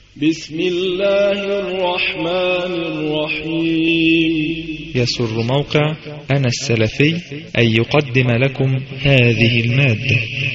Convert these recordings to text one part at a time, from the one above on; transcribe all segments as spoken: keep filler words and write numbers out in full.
بسم الله الرحمن الرحيم. يسر موقع أنا السلفي أن يقدم لكم هذه المادة.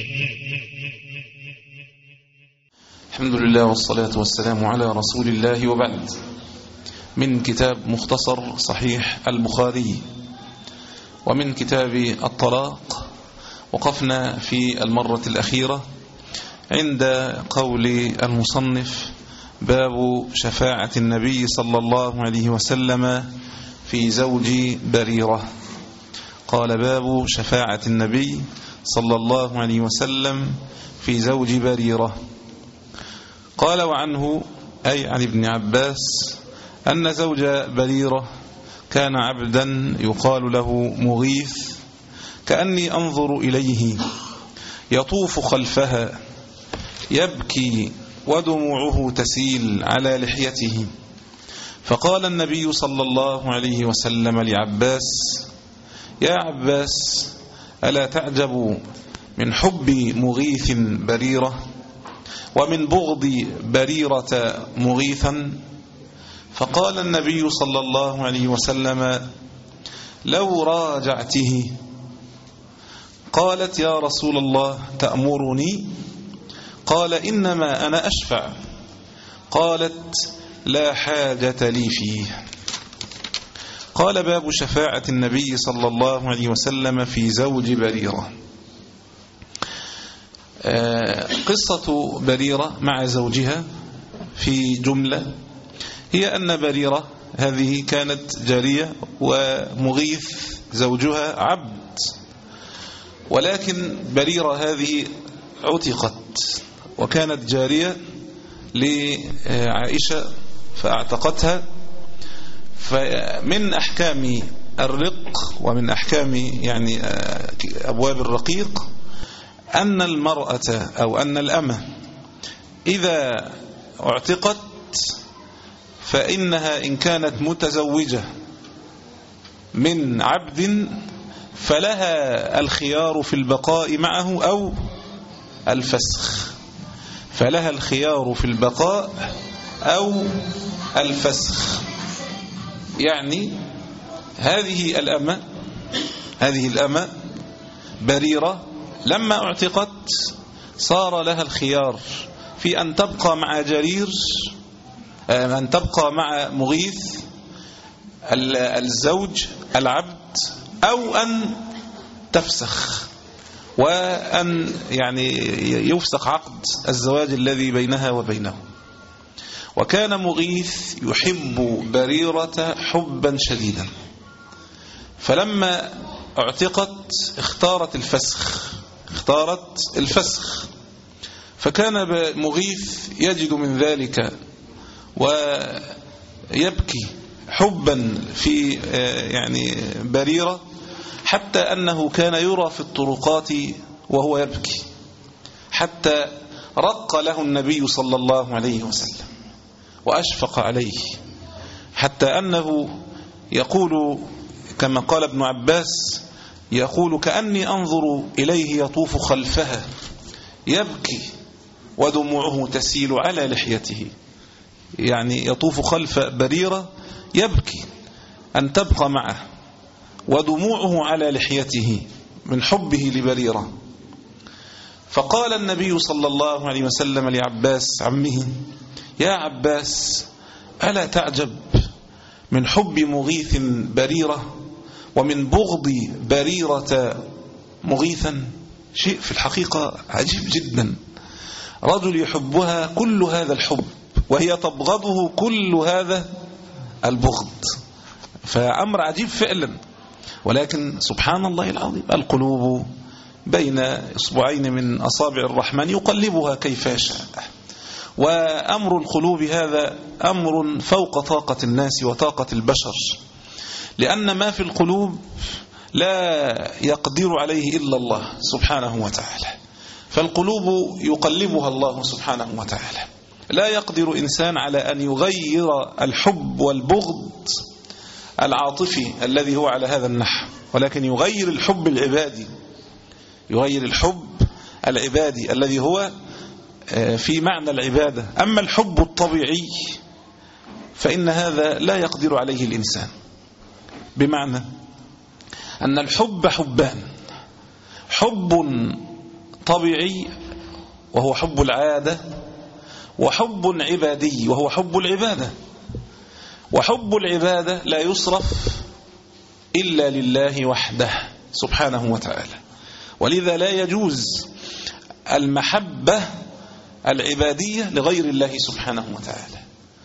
الحمد لله والصلاة والسلام على رسول الله، وبعد. من كتاب مختصر صحيح البخاري ومن كتاب الطلاق، وقفنا في المرة الأخيرة عند قول المصنف: باب شفاعة النبي صلى الله عليه وسلم في زوج بريرة. قال: باب شفاعة النبي صلى الله عليه وسلم في زوج بريرة. قال: وعنه أي عن ابن عباس أن زوج بريرة كان عبدا يقال له مغيث، كأني أنظر إليه يطوف خلفها يبكي ودموعه تسيل على لحيته. فقال النبي صلى الله عليه وسلم لعباس: يا عباس، ألا تعجب من حب مغيث بريرة ومن بغض بريرة مغيثا؟ فقال النبي صلى الله عليه وسلم: لو راجعته. قالت: يا رسول الله، تأمرني؟ قال: إنما أنا أشفع. قالت: لا حاجة لي فيه. قال: باب شفاعة النبي صلى الله عليه وسلم في زوج بريرة. قصة بريرة مع زوجها في جملة هي أن بريرة هذه كانت جارية ومغيث زوجها عبد، ولكن بريرة هذه عتقت وكانت جارية لعائشة فاعتقتها. فمن أحكام الرق ومن أحكام يعني أبواب الرقيق أن المرأة أو أن الأمة إذا اعتقت فإنها إن كانت متزوجة من عبد فلها الخيار في البقاء معه أو الفسخ، فلها الخيار في البقاء أو الفسخ. يعني هذه الأمة هذه الأمة بريرة لما اعتقت صار لها الخيار في أن تبقى مع جرير، أن تبقى مع مغيث الزوج العبد، أو أن تفسخ وأن يعني يفسخ عقد الزواج الذي بينها وبينه. وكان مغيث يحب بريرة حبا شديدا، فلما اعتقت اختارت الفسخ اختارت الفسخ فكان مغيث يجد من ذلك ويبكي حبا في يعني بريرة، حتى أنه كان يرى في الطرقات وهو يبكي، حتى رق له النبي صلى الله عليه وسلم وأشفق عليه، حتى أنه يقول كما قال ابن عباس، يقول: كأني أنظر إليه يطوف خلفها يبكي ودموعه تسيل على لحيته. يعني يطوف خلف بريرة يبكي أن تبقى معه ودموعه على لحيته من حبه لبريرة. فقال النبي صلى الله عليه وسلم لعباس عمه: يا عباس، ألا تعجب من حب مغيث بريرة ومن بغض بريرة مغيثا؟ شيء في الحقيقة عجيب جدا، رجل يحبها كل هذا الحب وهي تبغضه كل هذا البغض، فأمر عجيب فعلا. ولكن سبحان الله العظيم، القلوب بين إصبعين من أصابع الرحمن يقلبها كيف يشاء، وأمر القلوب هذا أمر فوق طاقة الناس وطاقة البشر، لأن ما في القلوب لا يقدر عليه إلا الله سبحانه وتعالى، فالقلوب يقلبها الله سبحانه وتعالى. لا يقدر إنسان على أن يغير الحب والبغض العاطفي الذي هو على هذا النحو، ولكن يغير الحب العبادي، يغير الحب العبادي الذي هو في معنى العبادة. أما الحب الطبيعي فإن هذا لا يقدر عليه الإنسان، بمعنى أن الحب حبان: حب طبيعي وهو حب العادة، وحب عبادي وهو حب العبادة. وحب العبادة لا يصرف إلا لله وحده سبحانه وتعالى، ولذا لا يجوز المحبة العبادية لغير الله سبحانه وتعالى.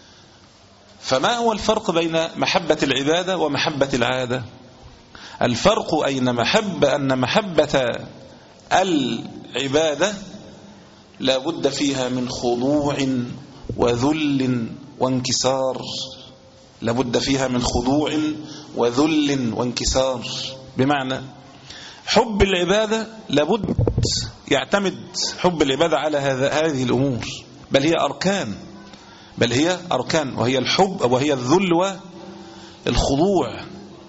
فما هو الفرق بين محبة العبادة ومحبة العادة؟ الفرق أين محبة أن محبة العبادة لا بد فيها من خضوع وذل وانكسار، لا بد فيها من خضوع وذل وانكسار. بمعنى حب العبادة لابد يعتمد حب العبادة على هذه الأمور، بل هي أركان بل هي أركان وهي الحب وهي الذل والخضوع،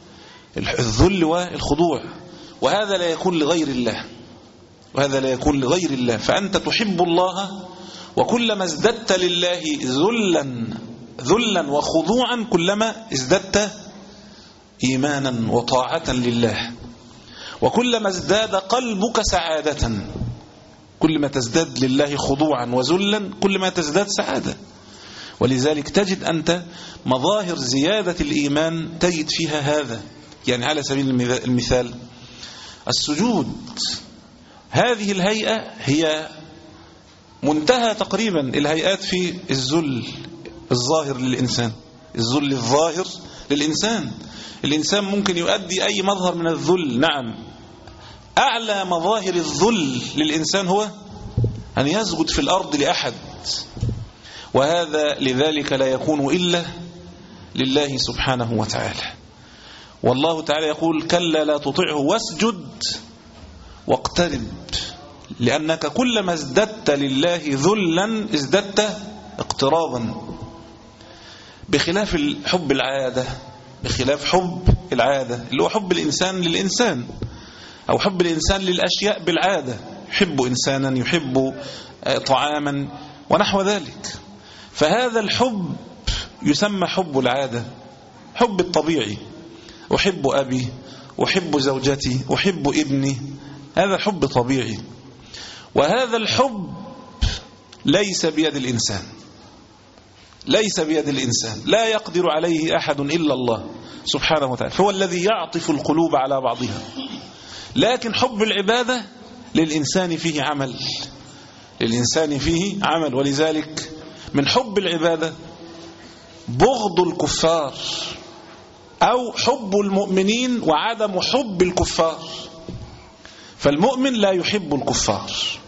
الذل والخضوع. وهذا لا يكون لغير الله، وهذا لا يكون لغير الله. فأنت تحب الله، وكلما ازددت لله ذلا ذلا وخضوعا كلما ازددت إيمانا وطاعة لله، وكلما ازداد قلبك سعادة. كلما تزداد لله خضوعا وذلا كلما تزداد سعادة. ولذلك تجد أنت مظاهر زيادة الإيمان تجد فيها هذا. يعني على سبيل المثال السجود، هذه الهيئة هي منتهى تقريبا الهيئات في الذل الظاهر للإنسان، الذل الظاهر للإنسان. الإنسان ممكن يؤدي أي مظهر من الذل، نعم. أعلى مظاهر الذل للإنسان هو أن يسجد في الأرض لأحد، وهذا لذلك لا يكون إلا لله سبحانه وتعالى. والله تعالى يقول: كلا لا تطعه واسجد واقترب، لأنك كلما ازددت لله ذلا ازددت اقترابا، بخلاف حب العادة بخلاف حب العادة اللي هو حب الإنسان للإنسان، أو حب الإنسان للأشياء بالعادة، يحب إنسانا، يحب طعاما ونحو ذلك. فهذا الحب يسمى حب العادة، حب الطبيعي. أحب أبي، أحب زوجتي، أحب ابني، هذا حب طبيعي. وهذا الحب ليس بيد الإنسان، ليس بيد الإنسان، لا يقدر عليه أحد إلا الله سبحانه وتعالى، فهو الذي يعطف القلوب على بعضها. لكن حب العبادة للإنسان فيه عمل، للإنسان فيه عمل. ولذلك من حب العبادة بغض الكفار، أو حب المؤمنين وعدم حب الكفار. فالمؤمن لا يحب الكفار،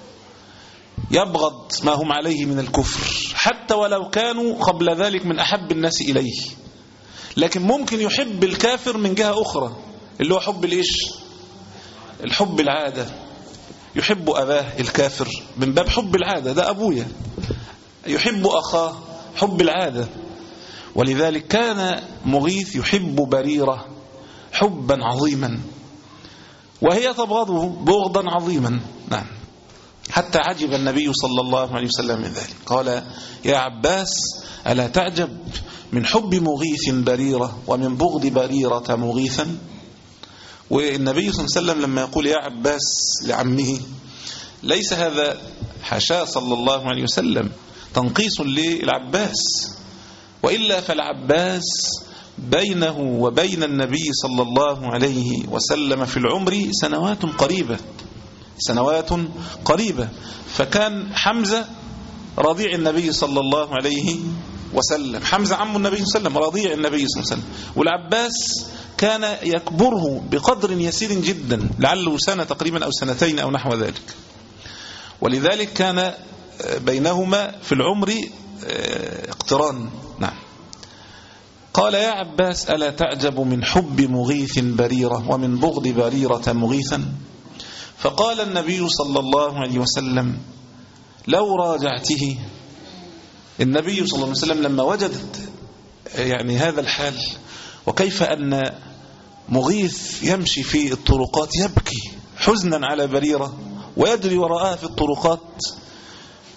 يبغض ما هم عليه من الكفر، حتى ولو كانوا قبل ذلك من أحب الناس إليه. لكن ممكن يحب الكافر من جهة أخرى، اللي هو حب الإيش؟ الحب العادة. يحب أباه الكافر من باب حب العادة، ده أبويا. يحب أخاه، حب العادة. ولذلك كان مغيث يحب بريرة حبا عظيما، وهي تبغضه بغضا عظيما. نعم. حتى عجب النبي صلى الله عليه وسلم من ذلك، قال: يا عباس ألا تعجب من حب مغيث بريرة ومن بغض بريرة مغيثا؟ والنبي صلى الله عليه وسلم لما يقول يا عباس لعمه، ليس هذا حاشاه صلى الله عليه وسلم تنقيص للعباس، وإلا فالعباس بينه وبين النبي صلى الله عليه وسلم في العمر سنوات قريبة، سنوات قريبة. فكان حمزة رضيع النبي صلى الله عليه وسلم، حمزة عم النبي صلى الله عليه وسلم، رضيع النبي صلى الله عليه وسلم. والعباس كان يكبره بقدر يسير جدا، لعله سنة تقريبا أو سنتين أو نحو ذلك. ولذلك كان بينهما في العمر اقتران. نعم. قال: يا عباس ألا تعجب من حب مغيث بريرة ومن بغض بريرة مغيثا؟ فقال النبي صلى الله عليه وسلم: لو راجعته. النبي صلى الله عليه وسلم لما وجد يعني هذا الحال، وكيف أن مغيث يمشي في الطرقات يبكي حزنا على بريرة ويجري وراءها في الطرقات،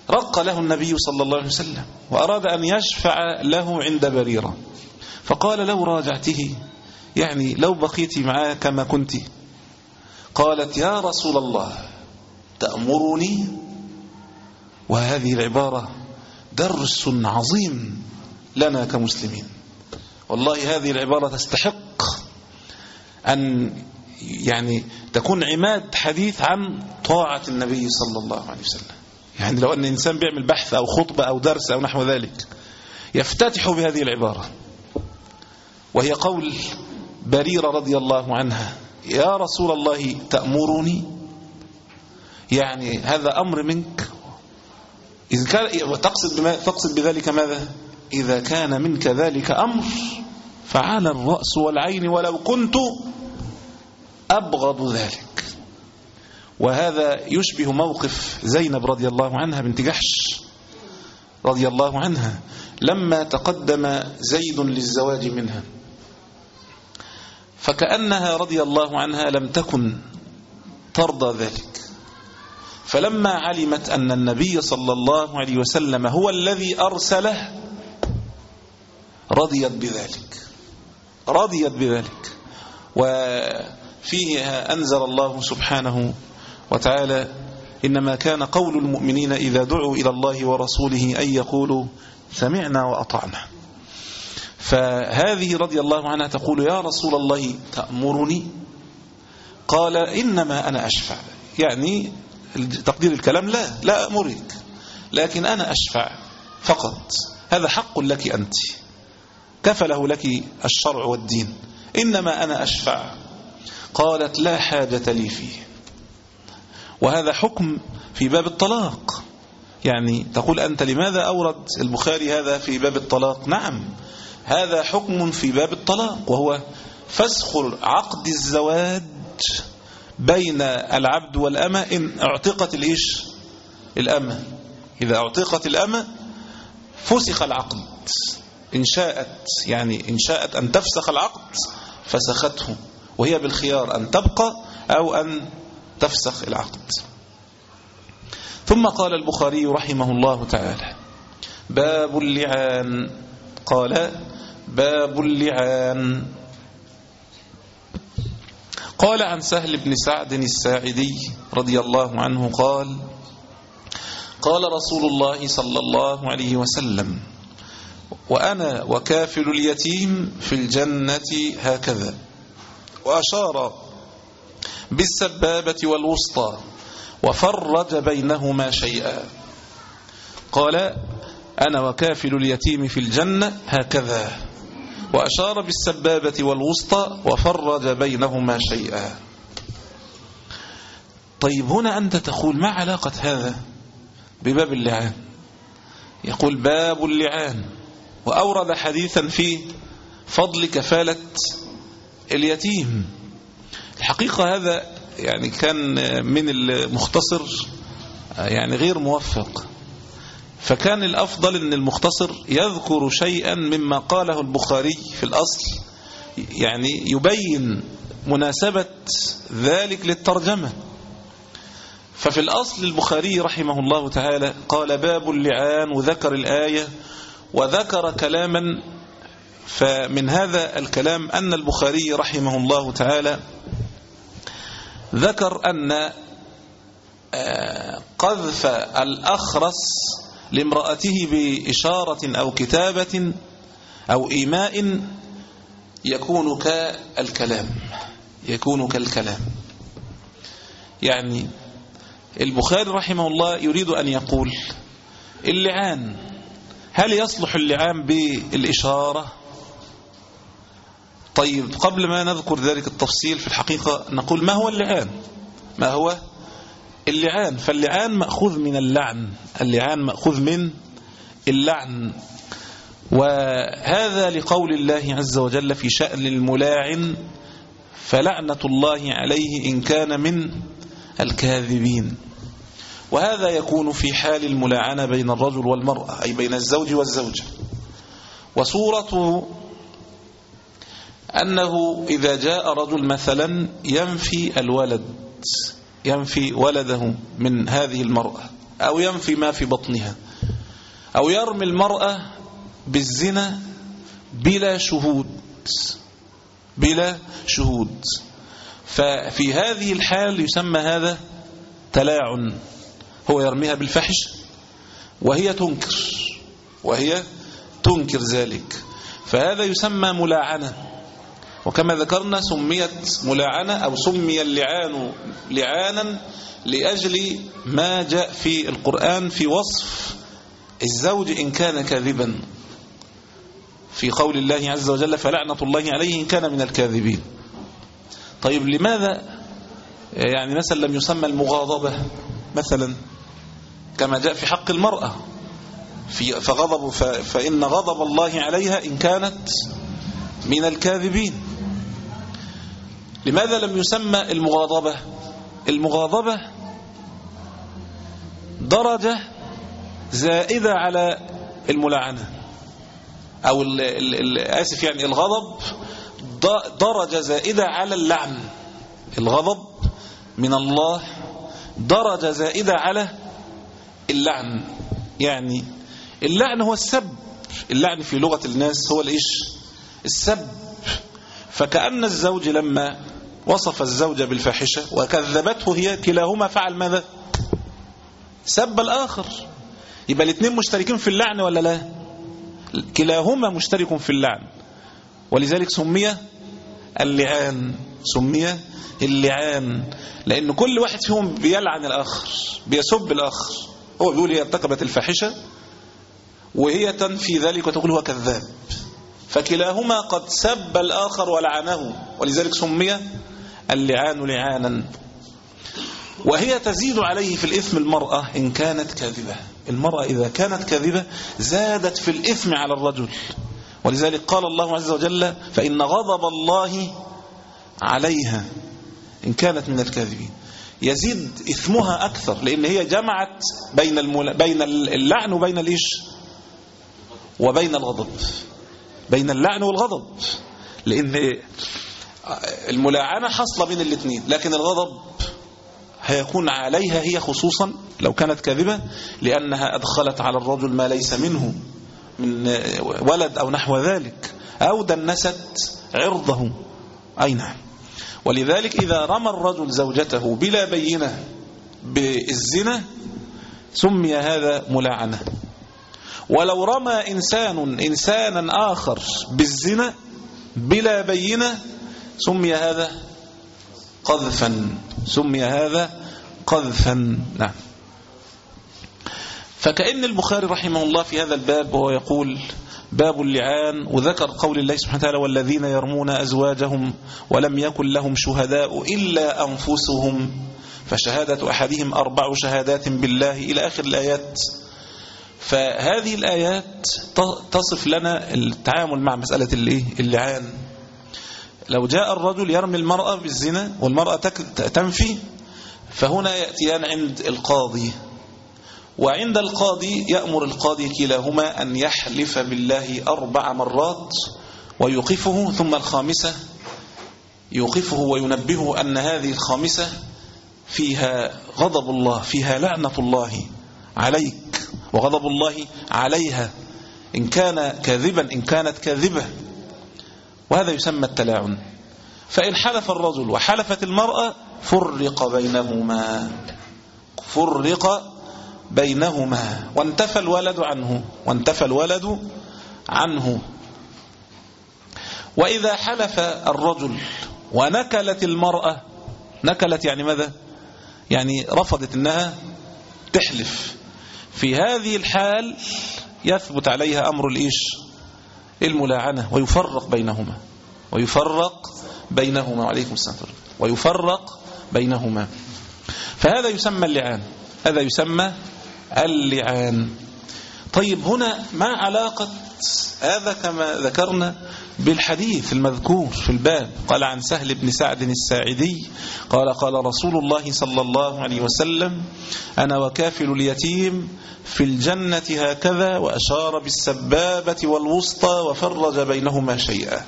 رق له النبي صلى الله عليه وسلم وأراد أن يشفع له عند بريرة، فقال لو راجعته، يعني لو بقيت معاه كما كنت. قالت يا رسول الله تأمرني؟ وهذه العبارة درس عظيم لنا كمسلمين، والله هذه العبارة تستحق أن يعني تكون عماد حديث عن طاعة النبي صلى الله عليه وسلم. يعني لو أن إنسان بيعمل بحث أو خطبة أو درس أو نحو ذلك يفتتح بهذه العبارة، وهي قول بريرة رضي الله عنها يا رسول الله تأمرني، يعني هذا أمر منك. إذا كان تقصد, بما تقصد بذلك ماذا؟ إذا كان منك ذلك أمر فعلى الرأس والعين ولو كنت أبغض ذلك. وهذا يشبه موقف زينب رضي الله عنها بنت جحش رضي الله عنها لما تقدم زيد للزواج منها، فكأنها رضي الله عنها لم تكن ترضى ذلك، فلما علمت أن النبي صلى الله عليه وسلم هو الذي أرسله رضيت بذلك رضيت بذلك وفيها أنزل الله سبحانه وتعالى إنما كان قول المؤمنين إذا دعوا إلى الله ورسوله أن يقولوا سمعنا وأطعنا. فهذه رضي الله عنها تقول يا رسول الله تأمرني؟ قال إنما أنا أشفع، يعني تقدير الكلام لا لا أمرك، لكن أنا أشفع فقط، هذا حق لك أنت كفله لك الشرع والدين، إنما أنا أشفع. قالت لا حاجة لي فيه. وهذا حكم في باب الطلاق، يعني تقول أنت لماذا أورد البخاري هذا في باب الطلاق؟ نعم هذا حكم في باب الطلاق، وهو فسخ عقد الزواج بين العبد والأمة إن اعتقت الإيش الأمة. إذا اعتقت الأمة فسخ العقد، إن شاءت يعني إن شاءت أن تفسخ العقد فسخته، وهي بالخيار أن تبقى أو أن تفسخ العقد. ثم قال البخاري رحمه الله تعالى باب اللعان. قال باب اللعان. قال عن سهل بن سعد الساعدي رضي الله عنه قال قال رسول الله صلى الله عليه وسلم وأنا وكافل اليتيم في الجنة هكذا، وأشار بالسبابة والوسطى وفرج بينهما شيئا. قال أنا وكافل اليتيم في الجنة هكذا، وأشار بالسبابة والوسطى وفرج بينهما شيئا. طيب هنا أنت تقول ما علاقة هذا بباب اللعان؟ يقول باب اللعان، وأورد حديثا في فضل كفالة اليتيم. الحقيقة هذا يعني كان من المختصر يعني غير موفق، فكان الأفضل أن المختصر يذكر شيئا مما قاله البخاري في الأصل، يعني يبين مناسبة ذلك للترجمة. ففي الأصل البخاري رحمه الله تعالى قال باب اللعان وذكر الآية وذكر كلاما، فمن هذا الكلام أن البخاري رحمه الله تعالى ذكر أن قذف الأخرس لامرأته بإشارة أو كتابة أو إيماء يكون كالكلام يكون كالكلام يعني البخاري رحمه الله يريد أن يقول اللعان، هل يصلح اللعان بالإشارة؟ طيب قبل ما نذكر ذلك التفصيل في الحقيقة نقول ما هو اللعان؟ ما هو اللعان؟ فاللعان مأخوذ من اللعن، اللعان مأخوذ من اللعن، وهذا لقول الله عز وجل في شأن الملاعن فلعنة الله عليه إن كان من الكاذبين. وهذا يكون في حال الملاعنة بين الرجل والمرأة، أي بين الزوج والزوجة. وصورته أنه إذا جاء رجل مثلا ينفي الولد، ينفي ولده من هذه المرأة، أو ينفي ما في بطنها، أو يرمي المرأة بالزنا بلا شهود بلا شهود ففي هذه الحال يسمى هذا تلاعن. هو يرميها بالفحش وهي تنكر وهي تنكر ذلك، فهذا يسمى ملاعنة. وكما ذكرنا سميت ملاعنة أو سمي اللعان لعانا لأجل ما جاء في القرآن في وصف الزوج إن كان كاذبا، في قول الله عز وجل فلعنة الله عليه إن كان من الكاذبين. طيب لماذا يعني مثلا لم يسمى المغاضبة مثلا كما جاء في حق المرأة في فغضب فإن غضب الله عليها إن كانت من الكاذبين؟ لماذا لم يسمى المغاضبة؟ المغاضبة درجة زائدة على الملاعنة، أو ال ال ال آسف يعني الغضب درجة زائدة على اللعن. الغضب من الله درجة زائدة على اللعن. يعني اللعن هو السب، اللعن في لغة الناس هو الإيش؟ السب. فكأن الزوج لما وصف الزوجة بالفاحشة وكذبته هي كلاهما فعل ماذا؟ سب الآخر. يبقى الاثنين مشتركين في اللعن ولا لا؟ كلاهما مشترك في اللعن، ولذلك سمي اللعان سمي اللعان لأن كل واحد فيهم بيلعن الآخر بيسب الآخر. هو بيقول هي ارتكبت الفاحشة وهي تنفي ذلك وتقول هو كذاب، فكلاهما قد سب الآخر ولعنه، ولذلك سمي اللعان لعانا. وهي تزيد عليه في الإثم المرأة إن كانت كاذبة. المرأة إذا كانت كاذبة زادت في الإثم على الرجل، ولذلك قال الله عز وجل فإن غضب الله عليها إن كانت من الكاذبين. يزيد إثمها أكثر لأن هي جمعت بين المل... بين اللعن وبين الإيش وبين الغضب، بين اللعن والغضب، لأن الملاعنة حصل بين الاثنين، لكن الغضب هيكون عليها هي خصوصا لو كانت كاذبة، لأنها أدخلت على الرجل ما ليس منه من ولد أو نحو ذلك، أو دنست عرضه. أي نعم. ولذلك إذا رمى الرجل زوجته بلا بينة بالزنا سمي هذا ملاعنة. ولو رمى إنسان إنسانا آخر بالزنا بلا بينة سمي هذا قذفا سمي هذا قذفا. نعم. فكأن البخاري رحمه الله في هذا الباب وهو يقول باب اللعان، وذكر قول الله سبحانه وتعالى والذين يرمون أزواجهم ولم يكن لهم شهداء إلا أنفسهم فشهادة أحدهم أربع شهادات بالله إلى آخر الآيات. فهذه الآيات تصف لنا التعامل مع مسألة اللعان. لو جاء الرجل يرمي المرأة بالزنا والمرأة تنفي، فهنا يأتيان عند القاضي، وعند القاضي يأمر القاضي كلاهما أن يحلف بالله أربع مرات ويوقفه، ثم الخامسة يوقفه وينبهه أن هذه الخامسة فيها غضب الله، فيها لعنة الله عليك وغضب الله عليها إن كان كاذبا إن كانت كاذبة. وهذا يسمى التلاعن. فإن حلف الرجل وحلفت المرأة فرق بينهما فرق بينهما وانتفى الولد عنه وانتفى الولد عنه. وإذا حلف الرجل ونكلت المرأة، نكلت يعني ماذا؟ يعني رفضت أنها تحلف، في هذه الحال يثبت عليها أمر الإيش؟ الملاعنة، ويفرق بينهما ويفرق بينهما وعليكم السلام ويفرق بينهما. فهذا يسمى اللعان، هذا يسمى اللعان. طيب هنا ما علاقة هذا كما ذكرنا بالحديث المذكور في الباب؟ قال عن سهل بن سعد الساعدي قال قال رسول الله صلى الله عليه وسلم أنا وكافل اليتيم في الجنة هكذا، وأشار بالسبابة والوسطى وفرج بينهما شيئا.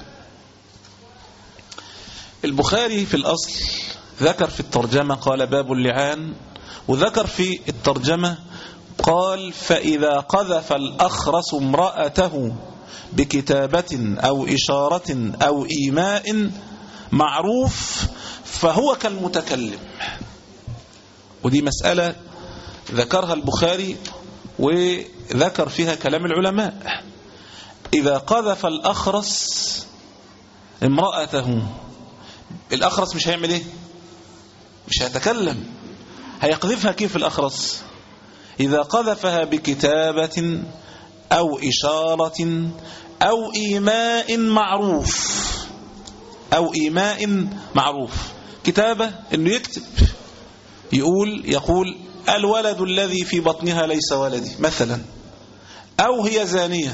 البخاري في الأصل ذكر في الترجمة قال باب اللعان، وذكر في الترجمة قال فإذا قذف الأخرس امرأته بكتابة أو إشارة أو إيماء معروف فهو كالمتكلم. ودي مسألة ذكرها البخاري وذكر فيها كلام العلماء. إذا قذف الأخرس امرأته، الأخرس مش هيعمل إيه؟ مش هيتكلم، هيقذفها كيف الأخرس؟ إذا قذفها بكتابة أو إشارة أو إيماء معروف، أو إيماء معروف. كتابة إنه يكتب، يقول يقول الولد الذي في بطنها ليس ولدي مثلا، أو هي زانية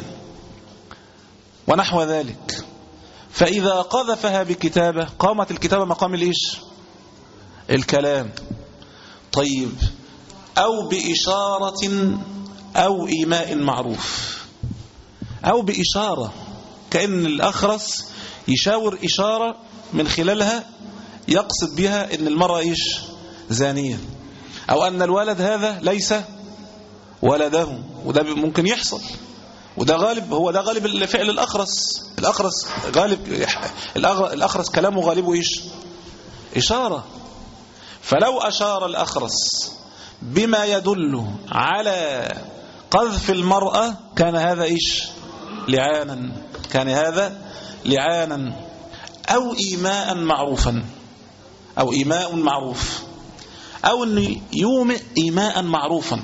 ونحو ذلك. فإذا قذفها بكتابة قامت الكتابة مقام الإيش؟ الكلام. طيب أو بإشارة أو إيماء معروف، أو بإشارة كأن الأخرس يشاور إشارة من خلالها يقصد بها أن المرأة إيش؟ زانية، أو أن الولد هذا ليس ولده. وده ممكن يحصل، وده غالب، هو ده غالب فعل الأخرس. الأخرس غالب، الأخرس كلامه غالبه إيش؟ إشارة. فلو أشار الأخرس بما يدل على قذف المرأة كان هذا إيش؟ لعانا، كان هذا لعانا. أو إيماء معروفا، أو إيماء معروف، أو أنه يومئ إيماء معروفا.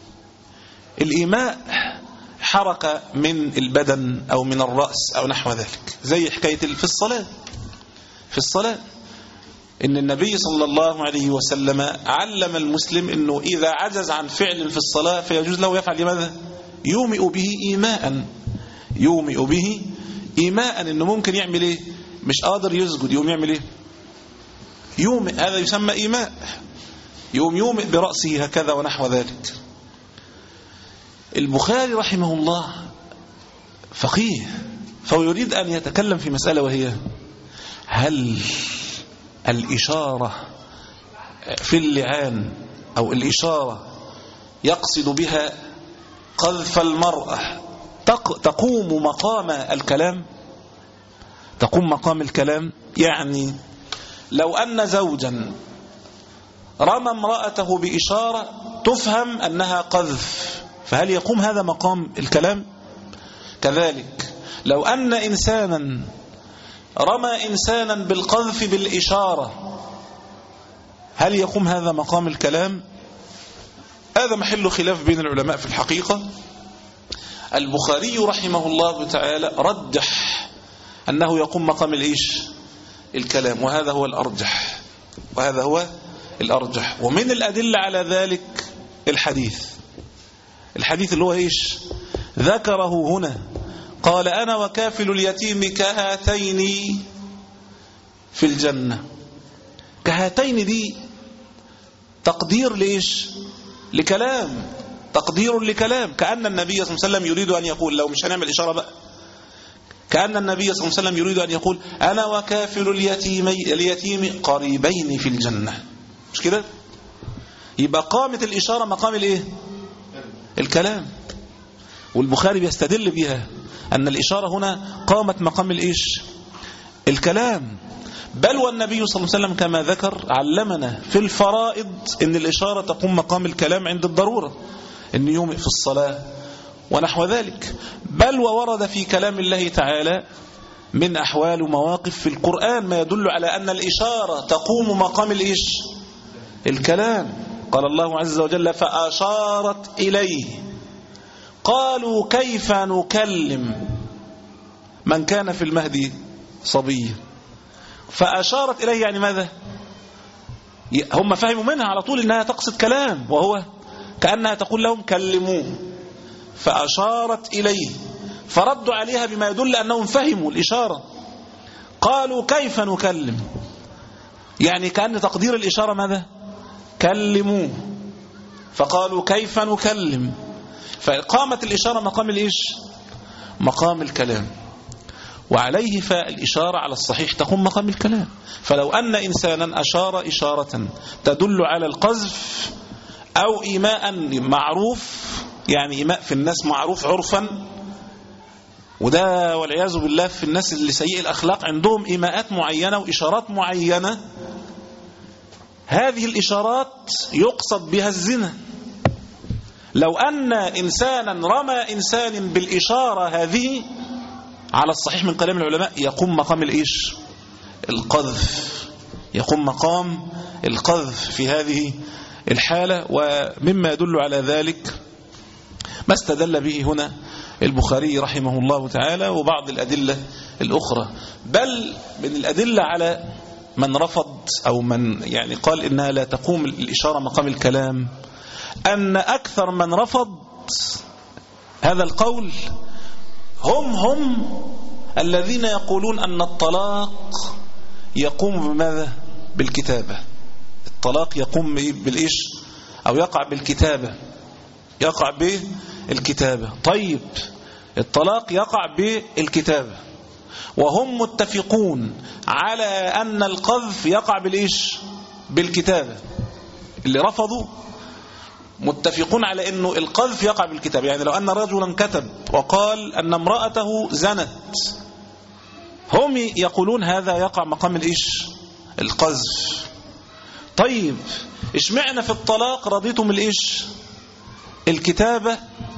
الإيماء حركة من البدن أو من الرأس أو نحو ذلك، زي حكاية في الصلاة. في الصلاة إن النبي صلى الله عليه وسلم علم المسلم أنه إذا عجز عن فعل في الصلاة فيجوز له يفعل ماذا؟ يومئ به إيماء، يومئ به إيماء. إنه ممكن يعمل إيه؟ مش قادر يسجد، يوم يعمل إيه؟ يومئ، هذا يسمى إيماء. يوم يومئ برأسه هكذا ونحو ذلك. البخاري رحمه الله فقيه، فهو يريد أن يتكلم في مسألة، وهي هل الإشارة في اللعان أو الإشارة يقصد بها قذف المرأة تقوم مقام الكلام؟ تقوم مقام الكلام. يعني لو أن زوجا رمى امرأته بإشارة تفهم أنها قذف، فهل يقوم هذا مقام الكلام؟ كذلك لو أن إنسانا رمى إنسانا بالقذف بالإشارة هل يقوم هذا مقام الكلام؟ هذا محل خلاف بين العلماء في الحقيقة. البخاري رحمه الله تعالى رجح أنه يقوم مقام الإيش؟ الكلام، وهذا هو الأرجح، وهذا هو الأرجح. ومن الأدلة على ذلك الحديث، الحديث اللي هو إيش؟ ذكره هنا، قال أنا وكافل اليتيم كهاتين في الجنة. كهاتين دي تقدير ليش؟ لكلام، تقدير لكلام. كأن النبي صلى الله عليه وسلم يريد أن يقول، لو مش هنعمل إشارة بقى، كأن النبي صلى الله عليه وسلم يريد أن يقول أنا وكافل اليتيم اليتيم قريبين في الجنة، مش كده؟ يبقى قامت الإشارة مقام الإيه؟ الكلام. والبخاري بيستدل بها أن الإشارة هنا قامت مقام الإيش؟ الكلام. بل والنبي صلى الله عليه وسلم كما ذكر علمنا في الفرائض أن الإشارة تقوم مقام الكلام عند الضرورة، أن يومئ في الصلاة ونحو ذلك. بل وورد في كلام الله تعالى من أحوال ومواقف في القرآن ما يدل على أن الإشارة تقوم مقام الإيش؟ الكلام. قال الله عز وجل فأشارت إليه قالوا كيف نكلم من كان في المهد صبيا. فأشارت إليه يعني ماذا؟ هم فهموا منها على طول إنها تقصد كلام، وهو كأنها تقول لهم كلموه. فأشارت إليه فردوا عليها بما يدل أنهم فهموا الإشارة. قالوا كيف نكلم، يعني كأن تقدير الإشارة ماذا؟ كلموه. فقالوا كيف نكلم، فقامت الإشارة مقام الإيش؟ مقام الكلام. وعليه فالإشارة على الصحيح تقوم مقام الكلام. فلو أن إنسانا أشار إشارة تدل على القذف أو إيماء معروف يعني إيماء في الناس معروف عرفا، وده والعياذ بالله في الناس اللي سيئ الأخلاق عندهم إيماءات معينة وإشارات معينة، هذه الإشارات يقصد بها الزنا. لو أن إنسانا رمى إنسان بالإشارة هذه على الصحيح من كلام العلماء يقوم مقام الإيش؟ القذف، يقوم مقام القذف في هذه الحالة. ومما يدل على ذلك ما استدل به هنا البخاري رحمه الله تعالى وبعض الأدلة الأخرى. بل من الأدلة على من رفض أو من يعني قال إنها لا تقوم الإشارة مقام الكلام، أن أكثر من رفض هذا القول هم هم الذين يقولون أن الطلاق يقوم بماذا؟ بالكتابة. الطلاق يقوم بالإيش؟ أو يقع بالكتابة، يقع بالكتابة. طيب الطلاق يقع بالكتابة وهم متفقون على أن القذف يقع بالإيش؟ بالكتابة. اللي رفضوا متفقون على أنه القذف يقع بالكتابة. يعني لو أن رجلا كتب وقال أن امرأته زنت، هم يقولون هذا يقع مقام الإيش؟ القذف. طيب اشمعنا في الطلاق رضيتم الإيش؟ الكتابة،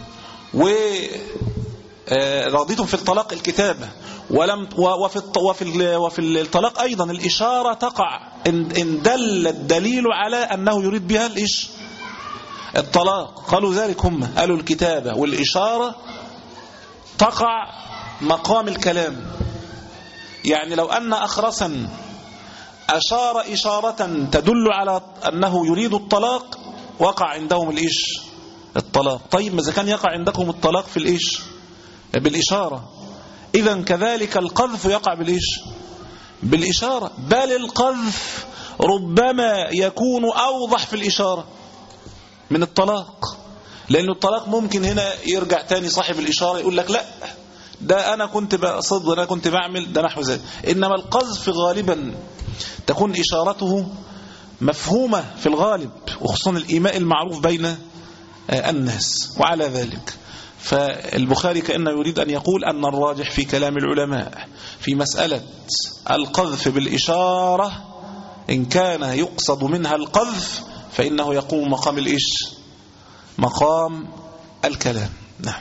ورضيتم في الطلاق الكتابة، ولم وفي وفي وفي الطلاق أيضا الإشارة تقع إن دل الدليل على أنه يريد بها الإيش؟ الطلاق. قالوا ذلك هم، قالوا الكتابة والإشارة تقع مقام الكلام. يعني لو أن أخرسا أشار إشارة تدل على أنه يريد الطلاق وقع عندهم الإيش؟ الطلاق. طيب ماذا كان يقع عندكم الطلاق في الإيش؟ بالإشارة. إذن كذلك القذف يقع بالإيش؟ بالإشارة. بل القذف ربما يكون أوضح في الإشارة من الطلاق، لأن الطلاق ممكن هنا يرجع تاني صاحب الإشارة يقول لك لا ده أنا كنت بقصد وأنا كنت بعمل ده نحو ذلك. إنما القذف غالبا تكون إشارته مفهومة في الغالب، وخصوصا الإيماء المعروف بين الناس. وعلى ذلك فالبخاري كأنه يريد أن يقول أن الراجح في كلام العلماء في مسألة القذف بالإشارة إن كان يقصد منها القذف فإنه يقوم مقام الإيش؟ مقام الكلام. نعم.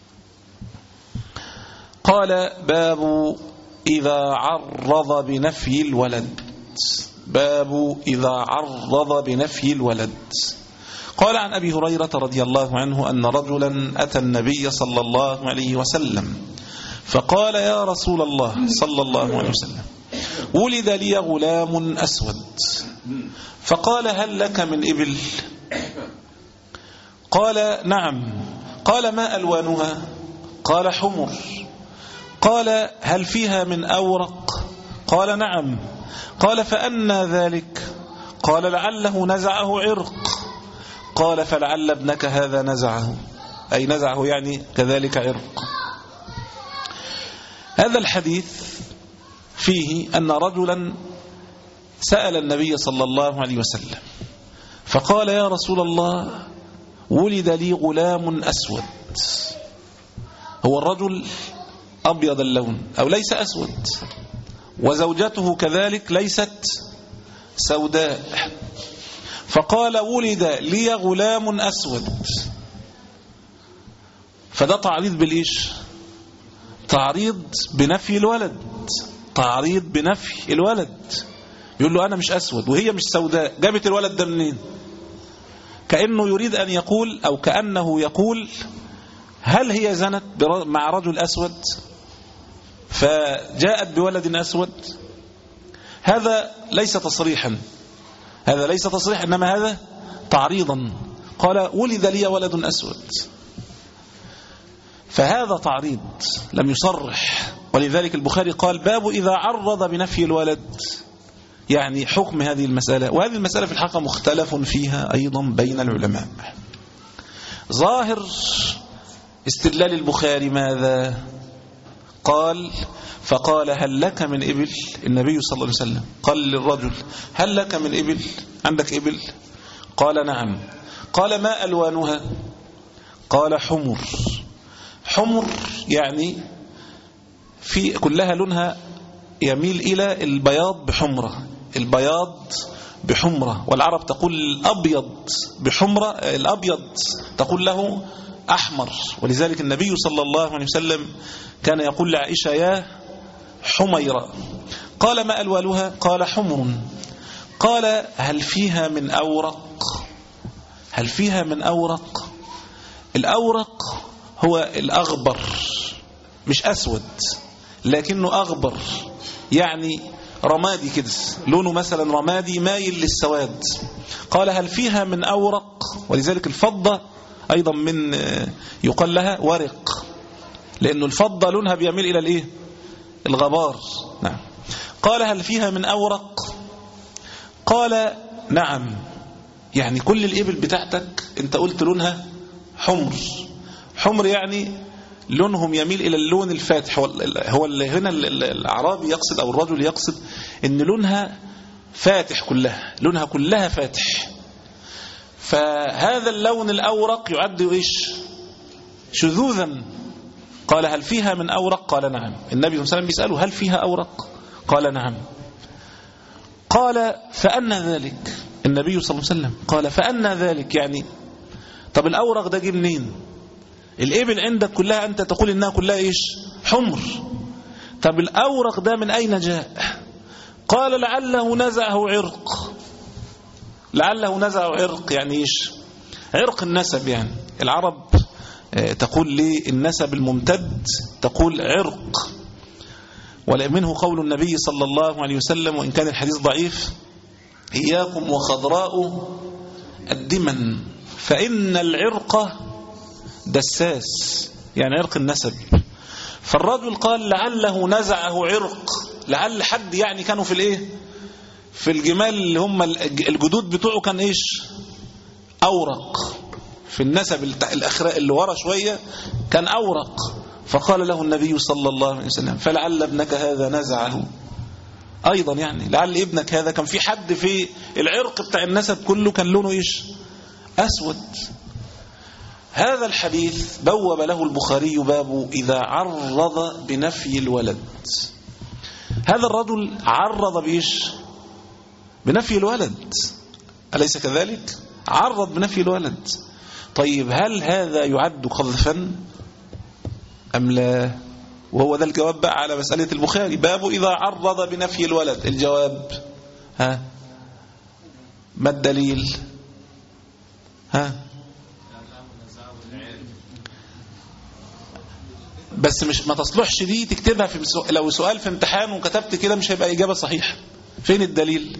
قال باب إذا عرض بنفي الولد. باب إذا عرض بنفي الولد. قال عن أبي هريرة رضي الله عنه أن رجلا أتى النبي صلى الله عليه وسلم فقال يا رسول الله صلى الله عليه وسلم ولد لي غلام أسود، فقال هل لك من إبل؟ قال نعم. قال ما ألوانها؟ قال حمر. قال هل فيها من أورق؟ قال نعم. قال فأنى ذلك؟ قال لعله نزعه عرق. قال فلعل ابنك هذا نزعه، أي نزعه يعني كذلك عرق. هذا الحديث فيه أن رجلا سأل النبي صلى الله عليه وسلم فقال يا رسول الله ولد لي غلام أسود. هو الرجل أبيض اللون أو ليس أسود، وزوجته كذلك ليست سوداء، فقال ولد لي غلام أسود. فده تعريض بالإيش؟ تعريض بنفي الولد، تعريض بنفي الولد. يقول له أنا مش أسود وهي مش سوداء، جابت الولد ده منين؟ كأنه يريد أن يقول أو كأنه يقول هل هي زنت مع رجل أسود فجاءت بولد أسود؟ هذا ليس تصريحا، هذا ليس تصريحا، إنما هذا تعريضا. قال ولد لي ولد أسود، فهذا تعريض لم يصرح. ولذلك البخاري قال باب إذا عرض بنفي الولد، يعني حكم هذه المسألة. وهذه المسألة في الحقيقة مختلف فيها أيضا بين العلماء. ظاهر استدلال البخاري ماذا؟ قال فقال هل لك من إبل؟ النبي صلى الله عليه وسلم قال للرجل هل لك من إبل؟ عندك إبل؟ قال نعم. قال ما ألوانها؟ قال حمر. حمر يعني في كلها لونها يميل إلى البياض بحمرة، البياض بحمرة، والعرب تقول الأبيض بحمرة، الأبيض تقول له أحمر. ولذلك النبي صلى الله عليه وسلم كان يقول لعائشة يا حميرة. قال ما ألوانها؟ قال حمر. قال هل فيها من أورق؟ هل فيها من أورق؟ الأورق هو الأغبر، مش أسود لكنه أغبر، يعني رمادي كده، لونه مثلا رمادي مايل للسواد. قال هل فيها من أورق؟ ولذلك الفضة أيضا من يقال لها ورق، لأنه الفضة لونها بيميل إلى الإيه؟ الغبار. نعم. قال هل فيها من أورق؟ قال نعم. يعني كل الإبل بتاعتك أنت قلت لونها حمر. حمر يعني لونهم يميل إلى اللون الفاتح. هو اللي هنا الأعرابي يقصد أو الرجل يقصد أن لونها فاتح، كلها لونها كلها فاتح. فهذا اللون الأورق يعد إيش؟ شذوذا. قال هل فيها من أورق؟ قال نعم. النبي صلى الله عليه وسلم بيسأله هل فيها أورق؟ قال نعم. قال فأنا ذلك؟ النبي صلى الله عليه وسلم قال فأنا ذلك، يعني طب الأورق ده جه منين؟ الإبل عندك كلها أنت تقول إنها كلها إيش؟ حمر. طب الأورق ده من أين جاء؟ قال لعله نزعه عرق. لعله نزعه عرق يعني إيش؟ عرق النسب. يعني العرب تقول لي النسب الممتد تقول عرق. ومنه قول النبي صلى الله عليه وسلم وإن كان الحديث ضعيف إياكم وخضراء الدمن فإن العرق دساس، يعني عرق النسب. فالرجل قال لعله نزعه عرق، لعل حد يعني كانوا في الايه في الجمال اللي هم الجدود بتوعه كان ايش؟ أورق. في النسب الأخراء اللي ورا شوية كان أورق. فقال له النبي صلى الله عليه وسلم فلعل ابنك هذا نزعه أيضا، يعني لعل ابنك هذا كان في حد في العرق بتاع النسب كله كان لونه إيش؟ أسود. هذا الحديث بوب له البخاري باب إذا عرض بنفي الولد. هذا الرجل عرض بإيش؟ بنفي الولد، أليس كذلك؟ عرض بنفي الولد. طيب هل هذا يعد قذفا أم لا؟ وهو ذا الجواب بقى على مسألة البخاري، باب إذا عرض بنفي الولد. الجواب ها ما الدليل؟ ها بس مش ما تصلحش دي تكتبها في سؤال. لو سؤال في امتحان وكتبت كده مش هيبقى إجابة صحيحة. فين الدليل؟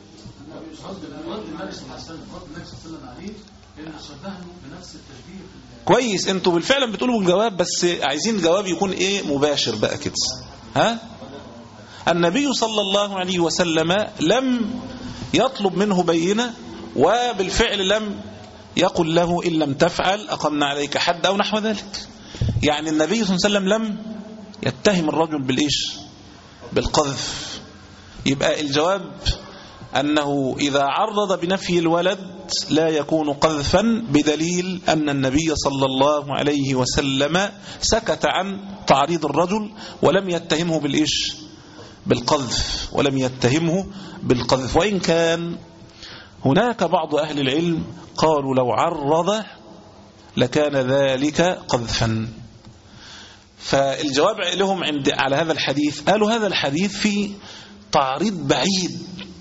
كويس، انتوا بالفعل بتقولوا الجواب، بس عايزين الجواب يكون ايه؟ مباشر بقى كده. ها النبي صلى الله عليه وسلم لم يطلب منه بينة، وبالفعل لم يقل له إن لم تفعل أقمنا عليك حد أو نحو ذلك. يعني النبي صلى الله عليه وسلم لم يتهم الرجل بالإيش؟ بالقذف. يبقى الجواب أنه إذا عرض بنفي الولد لا يكون قذفا، بدليل أن النبي صلى الله عليه وسلم سكت عن تعريض الرجل ولم يتهمه بالإيش؟ بالقذف، ولم يتهمه بالقذف. وإن كان هناك بعض أهل العلم قالوا لو عرض لكان ذلك قذفا. فالجواب لهم عند على هذا الحديث قالوا هذا الحديث فيه تعريض بعيد،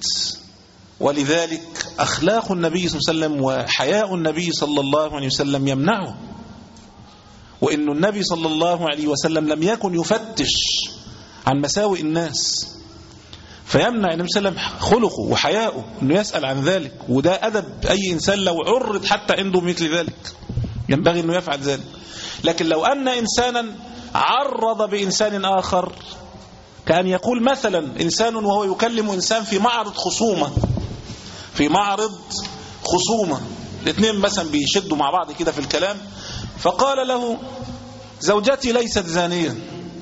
ولذلك أخلاق النبي صلى الله عليه وسلم وحياء النبي صلى الله عليه وسلم يمنعه، وإن النبي صلى الله عليه وسلم لم يكن يفتش عن مساوئ الناس، فيمنع النبي صلى الله عليه وسلم خلقه وحياءه أنه يسأل عن ذلك. وده أدب أي إنسان لو عرض حتى عنده مثل ذلك ينبغي أنه يفعل ذلك. لكن لو أن إنسانا عرض بإنسان آخر، كأن يقول مثلا إنسان وهو يكلم إنسان في معرض خصومة في معرض خصومة الاثنين مثلا بيشدوا مع بعض كده في الكلام، فقال له زوجتي ليست زانية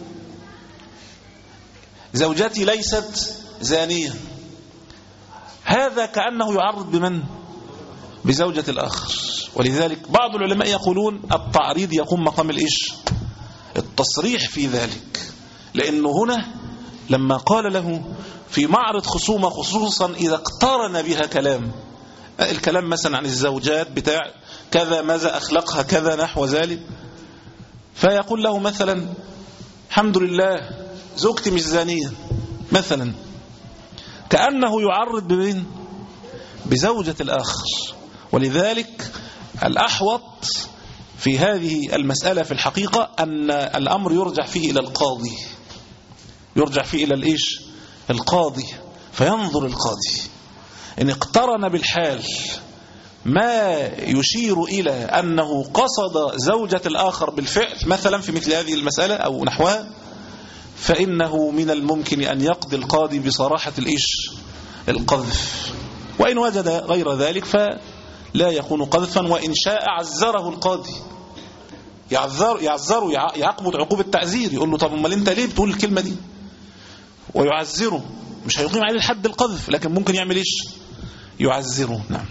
زوجتي ليست زانية هذا كأنه يعرض بمن؟ بزوجة الآخر. ولذلك بعض العلماء يقولون التعريض يقوم مقام الإيش؟ التصريح في ذلك، لأنه هنا لما قال له في معرض خصومة، خصوصا إذا اقترن بها كلام، الكلام مثلا عن الزوجات بتاع كذا ماذا أخلقها كذا نحو ذلك، فيقول له مثلا الحمد لله زوجتي مش زانية مثلا، كأنه يعرض بمين؟ بزوجة الآخر. ولذلك الأحوط في هذه المسألة في الحقيقة أن الأمر يرجع فيه إلى القاضي، يرجع فيه إلى الإيش؟ القاضي، فينظر القاضي إن اقترن بالحال ما يشير إلى أنه قصد زوجة الآخر بالفعل مثلا في مثل هذه المسألة أو نحوها، فإنه من الممكن أن يقضي القاضي بصراحة الإيش؟ القذف. وإن وجد غير ذلك فلا يكون قذفا، وإن شاء عزره القاضي، يعذر يعذره يعقبض عقوبة التعزير، يقول له طب امال انت ليه بتقول الكلمة دي، ويعزره. مش هيقيم عليه الحد القذف، لكن ممكن يعمل ايش؟ يعزره. نعم.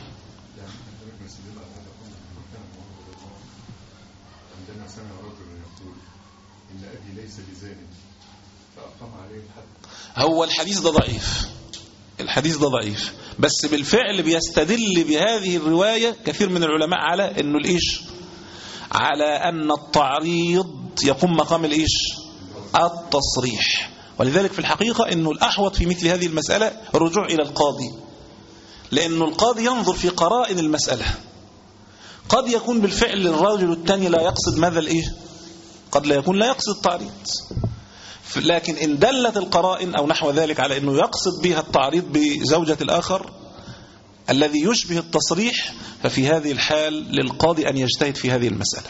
عندما سمع رجل يقول إن أبي ليس بزاني فأقام عليه الحد. هو الحديث ده ضعيف، الحديث ده ضعيف، بس بالفعل بيستدل بهذه الرواية كثير من العلماء على انه الايش؟ على ان التعريض يقوم مقام الايش؟ التصريح. ولذلك في الحقيقة انه الاحوط في مثل هذه المسألة الرجوع الى القاضي، لانه القاضي ينظر في قرائن المسألة. قد يكون بالفعل الرجل الثاني لا يقصد ماذا الايه؟ قد لا يكون لا يقصد التعريض، لكن إن دلت القرائن أو نحو ذلك على أنه يقصد بها التعريض بزوجة الآخر الذي يشبه التصريح، ففي هذه الحال للقاضي أن يجتهد في هذه المسألة.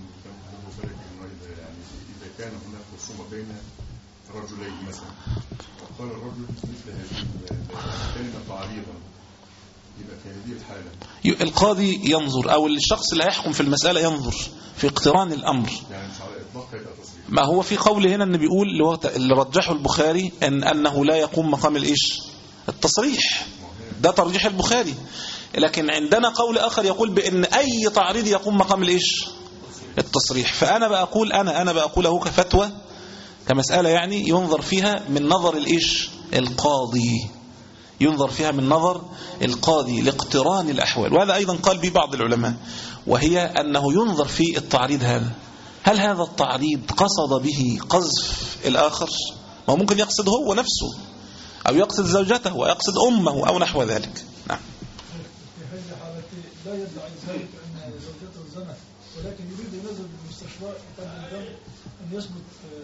إذا كان هناك خصومة بين رجلين مثلا وقال الرجل مثل هذه الكلمة تعريضا، يبقى في هذه الحالة القاضي ينظر أو الشخص اللي هيحكم في المسألة ينظر في اقتران الأمر. يعني مش على إطلاق يبقى تصريح. ما هو في قول هنا أن بيقول اللي رجحه البخاري أن أنه لا يقوم مقام الإيش؟ التصريح. ده ترجيح البخاري. لكن عندنا قول آخر يقول بأن أي تعريض يقوم مقام الإيش؟ التصريح. فأنا بقول أنا أنا بقوله كفتوى كمسألة يعني ينظر فيها من نظر الإيش؟ القاضي، ينظر فيها من نظر القاضي لاقتران الأحوال. وهذا أيضا قال به بعض العلماء، وهي أنه ينظر في التعريض هذا، هل هذا التعريض قصد به قذف الآخر؟ ما ممكن يقصد هو نفسه أو يقصد زوجته ويقصد أمه أو نحو ذلك. نعم. في هذه الحالة لا يدعي ذلك أن زوجته زنت، ولكن يريد ينزل بالمستشفى يقدم الدم أن يثبت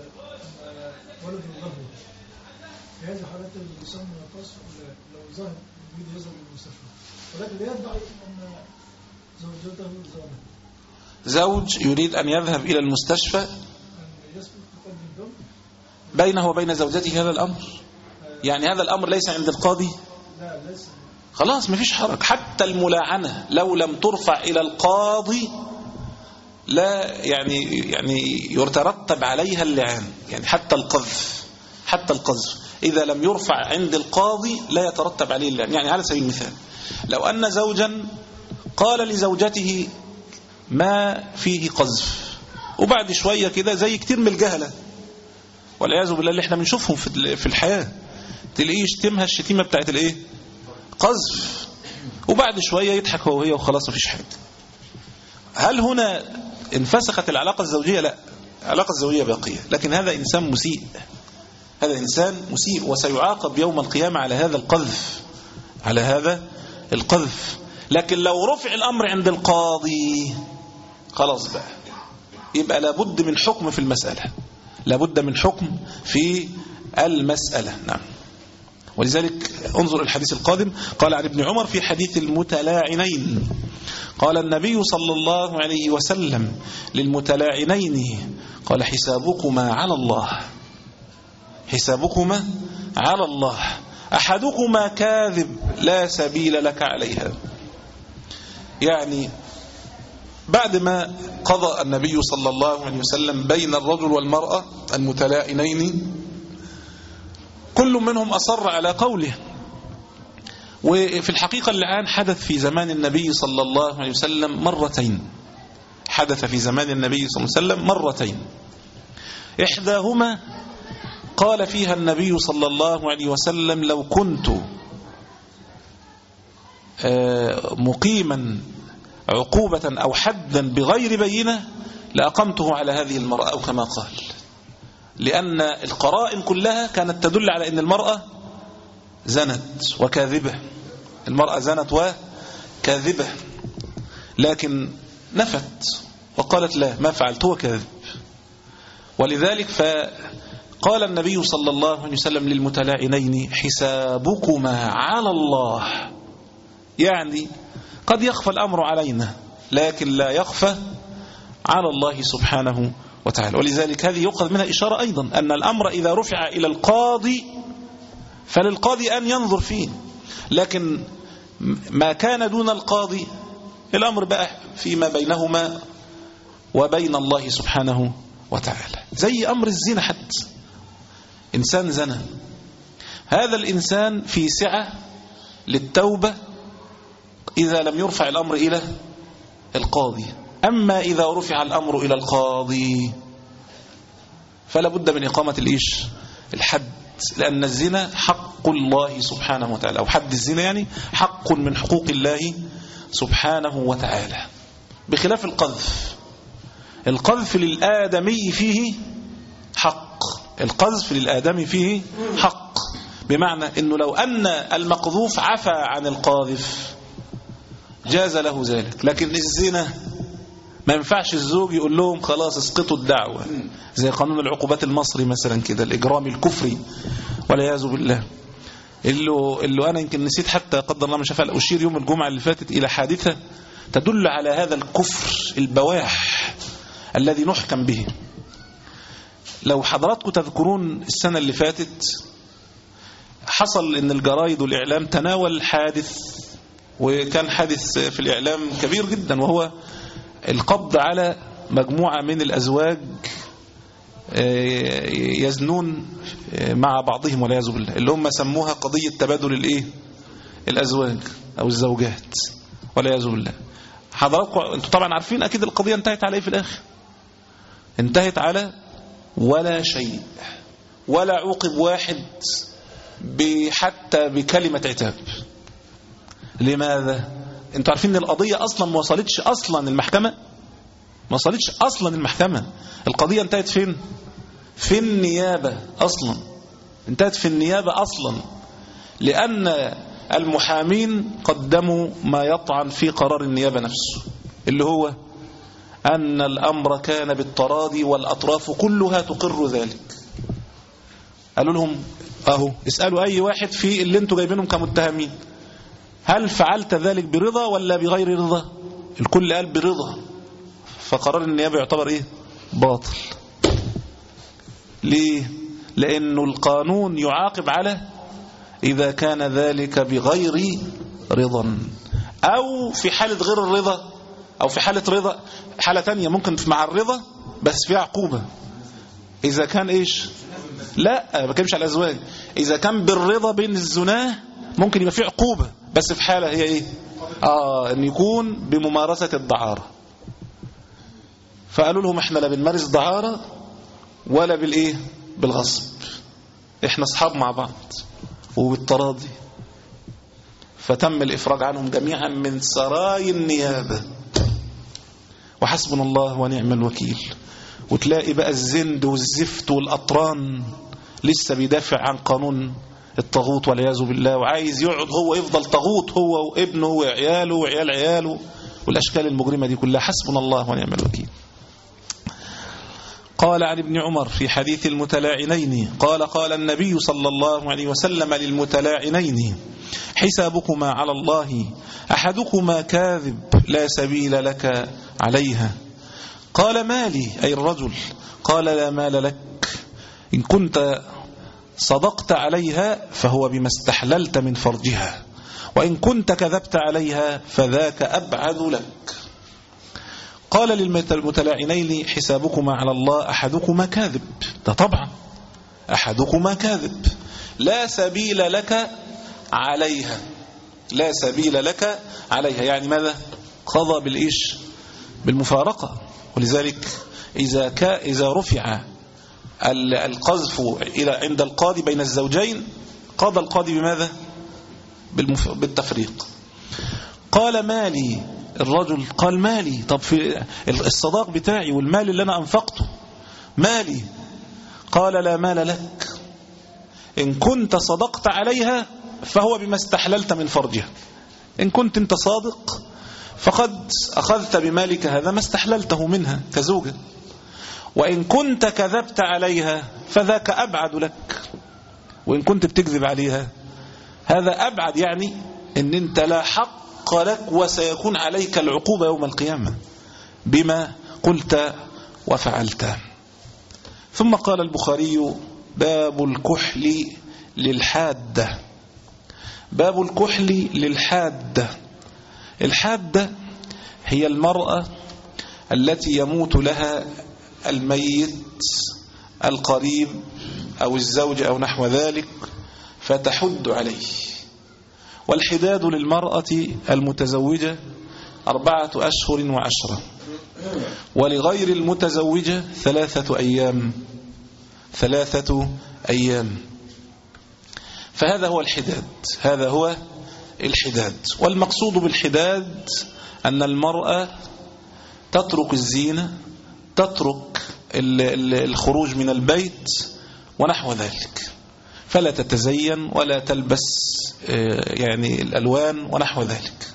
أن ولده غبي. في هذه الحالات اللي يسمى القصف لو ظهر يريد يذهب بالمستشفى، ولكن لا يدعي أن زوجته زنت. زوج يريد أن يذهب إلى المستشفى أن يثبت يقدم الدم بينه وبين زوجته، هذا الأمر يعني هذا الأمر ليس عند القاضي. لا ليس. خلاص مفيش حرج. حتى الملاعنة لو لم ترفع إلى القاضي لا يعني يعني يترتب عليها اللعان، يعني حتى القذف حتى القذف إذا لم يرفع عند القاضي لا يترتب عليه اللعان. يعني على سبيل المثال لو أن زوجا قال لزوجته ما فيه قذف، وبعد شوية كده زي كتير من الجهلة والعياذ بالله اللي احنا بنشوفهم في الحياة، تلاقيه يشتمها الشتيمة بتاعت الايه؟ قذف، وبعد شوية يضحك هو وهي وخلاص مفيش حاجة. هل هنا انفسخت العلاقة الزوجية؟ لا، العلاقة الزوجية باقية، لكن هذا إنسان مسيء، هذا إنسان مسيء وسيعاقب يوم القيامة على هذا القذف، على هذا القذف. لكن لو رفع الأمر عند القاضي خلاص بقى يبقى لابد من حكم في المسألة، لابد من حكم في المسألة. نعم. ولذلك انظر الحديث القادم. قال عن ابن عمر في حديث المتلاعنين قال النبي صلى الله عليه وسلم للمتلاعنين قال حسابكما على الله، حسابكما على الله، أحدكما كاذب لا سبيل لك عليها. يعني بعد ما قضى النبي صلى الله عليه وسلم بين الرجل والمرأة المتلاعنين كل منهم أصر على قوله، وفي الحقيقة الآن حدث في زمان النبي صلى الله عليه وسلم مرتين حدث في زمان النبي صلى الله عليه وسلم مرتين. إحداهما قال فيها النبي صلى الله عليه وسلم: لو كنت مقيما عقوبة أو حدا بغير بينة لأقمته على هذه المرأة، أو كما قال، لأن القرائن كلها كانت تدل على أن المرأة زنت وكاذبة، المرأة زنت وكاذبة، لكن نفت وقالت لا ما فعلت، هو كاذب. ولذلك فقال النبي صلى الله عليه وسلم للمتلاعنين: حسابكما على الله، يعني قد يخفى الأمر علينا لكن لا يخفى على الله سبحانه وتعالى. ولذلك هذه يؤخذ منها إشارة أيضا أن الأمر إذا رفع إلى القاضي فللقاضي أن ينظر فيه، لكن ما كان دون القاضي الأمر بقى فيما بينهما وبين الله سبحانه وتعالى. زي أمر الزنا، حتى إنسان زنا، هذا الإنسان في سعة للتوبة إذا لم يرفع الأمر إلى القاضي. أما إذا رفع الأمر إلى القاضي فلا بد من إقامة الإيش الحد، لأن الزنا حق الله سبحانه وتعالى، أو حد الزنا يعني حق من حقوق الله سبحانه وتعالى، بخلاف القذف. القذف للآدمي فيه حق، القذف للآدمي فيه حق، بمعنى أنه لو أن المقذوف عفى عن القاذف جاز له ذلك، لكن الزنا ما ينفعش الزوج يقول لهم خلاص اسقطوا الدعوة، زي قانون العقوبات المصري مثلا كده، الإجرام الكفري والعياذ بالله. اللي, اللي أنا يمكن نسيت حتى قدر الله ما شاء، أشير يوم الجمعة اللي فاتت إلى حادثة تدل على هذا الكفر البواح الذي نحكم به. لو حضراتكم تذكرون السنة اللي فاتت حصل إن الجرايد والإعلام تناول حادث، وكان حادث في الإعلام كبير جدا، وهو القبض على مجموعة من الأزواج يزنون مع بعضهم والعياذ بالله، اللي هم سموها قضية تبادل الإيه الأزواج أو الزوجات والعياذ بالله. حضراتكم انتوا طبعا عارفين أكيد القضية انتهت على إيه في الآخر؟ انتهت على ولا شيء، ولا عوقب واحد حتى بكلمة عتاب. لماذا؟ انتوا عارفين ان القضية اصلا ما وصلتش اصلا المحكمة، ما وصلتش اصلا المحكمة. القضية انتهت فين؟ في النيابة اصلا، انتهت في النيابة اصلا، لان المحامين قدموا ما يطعن في قرار النيابة نفسه، اللي هو ان الامر كان بالتراضي والاطراف كلها تقر ذلك. قالوا لهم اهو اسألوا اي واحد في اللي انتوا جايبينهم كمتهمين، هل فعلت ذلك برضا ولا بغير رضا؟ الكل قال برضا، فقرار النيابة يعتبر ايه؟ باطل. ليه؟ لأنه القانون يعاقب على إذا كان ذلك بغير رضا، أو في حالة غير الرضا، أو في حالة رضا، حالة تانية ممكن مع الرضا بس فيها عقوبة. إذا كان إيش؟ لا ما بكلمش على الأزواج، إذا كان بالرضا بين الزناه ممكن يبقى فيه عقوبة، بس في حالة هي إيه؟ آه أن يكون بممارسة الدعارة. فقالوا لهم إحنا لا بنمارس دعارة ولا بالإيه؟ بالغصب، إحنا أصحاب مع بعض وبالتراضي. فتم الإفراج عنهم جميعا من سراي النيابة، وحسبنا الله ونعم الوكيل. وتلاقي بقى الزند والزفت والأطران لسه بيدافع عن قانون الطاغوت والعياذ بالله، وعايز يقعد هو يفضل طاغوت، هو وابنه وعياله وعيال عياله والأشكال المجرمة دي كلها. حسبنا الله ونعم الوكيل. قال عن ابن عمر في حديث المتلاعنين قال قال النبي صلى الله عليه وسلم للمتلاعنين: حسابكما على الله، أحدكما كاذب لا سبيل لك عليها. قال مالي أي الرجل؟ قال لا مال لك، إن كنت صدقت عليها فهو بما استحللت من فرجها، وإن كنت كذبت عليها فذاك أبعد لك. قال للمتلاعنين: حسابكما على الله، أحدكما كاذب، ده طبعا أحدكما كاذب لا سبيل لك عليها. لا سبيل لك عليها، يعني ماذا؟ قضى بالإيش؟ بالمفارقة. ولذلك إذا كا إذا رفع القذف إلى عند القاضي بين الزوجين قضى القاضي بماذا؟ بالمف... بالتفريق. قال مالي، الرجل قال مالي، طب في الصداق بتاعي والمال اللي أنا أنفقته مالي. قال لا مال لك، إن كنت صدقت عليها فهو بما استحللت من فرجها. إن كنت أنت صادق فقد أخذت بمالك هذا ما استحللته منها كزوجة، وإن كنت كذبت عليها فذاك أبعد لك. وإن كنت بتكذب عليها هذا أبعد، يعني إن أنت لا حق لك وسيكون عليك العقوبة يوم القيامة بما قلت وفعلت. ثم قال البخاري: باب الكحل للحادة. باب الكحل للحادة. الحادة هي المرأة التي يموت لها الميت القريب أو الزوج أو نحو ذلك فتحد عليه. والحداد للمرأة المتزوجة أربعة أشهر وعشرة، ولغير المتزوجة ثلاثة أيام ثلاثة أيام. فهذا هو الحداد، هذا هو الحداد. والمقصود بالحداد أن المرأة تترك الزينة، تترك الخروج من البيت ونحو ذلك، فلا تتزين ولا تلبس يعني الألوان ونحو ذلك.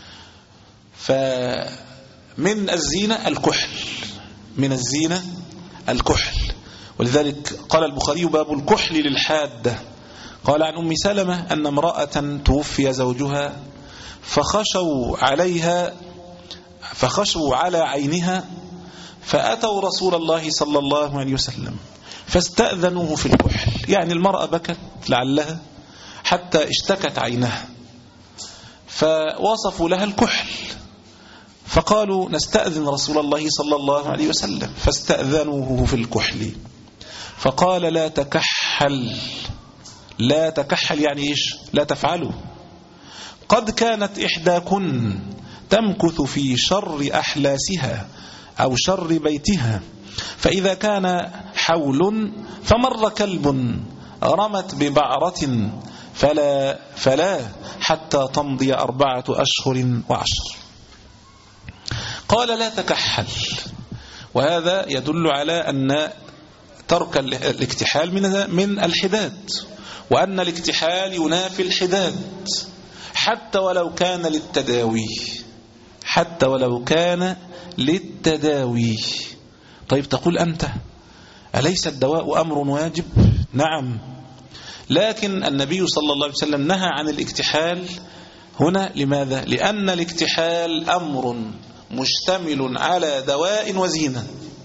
فمن الزينة الكحل، من الزينة الكحل. ولذلك قال البخاري: باب الكحل للحادة. قال عن أم سلمة أن امرأة توفي زوجها فخشوا عليها فخشوا على عينها فأتوا رسول الله صلى الله عليه وسلم فاستأذنوه في الكحل. يعني المرأة بكت لعلها حتى اشتكت عينها، فوصفوا لها الكحل، فقالوا: نستأذن رسول الله صلى الله عليه وسلم. فاستأذنوه في الكحل فقال: لا تكحل. لا تكحل يعني إيش؟ لا تفعلوا. قد كانت إحداكن تمكث في شر أحلاسها أو شر بيتها، فإذا كان حول فمر كلب رمت ببعرة فلا, فلا حتى تمضي أربعة أشهر وعشر. قال: لا تكحل. وهذا يدل على أن ترك الاكتحال من من الحداد، وأن الاكتحال ينافي الحداد حتى ولو كان للتداوي، حتى ولو كان للتداوي. طيب تقول أنت: أليس الدواء أمر واجب؟ نعم، لكن النبي صلى الله عليه وسلم نهى عن الاكتحال هنا. لماذا؟ لأن الاكتحال أمر مشتمل على دواء وزينة،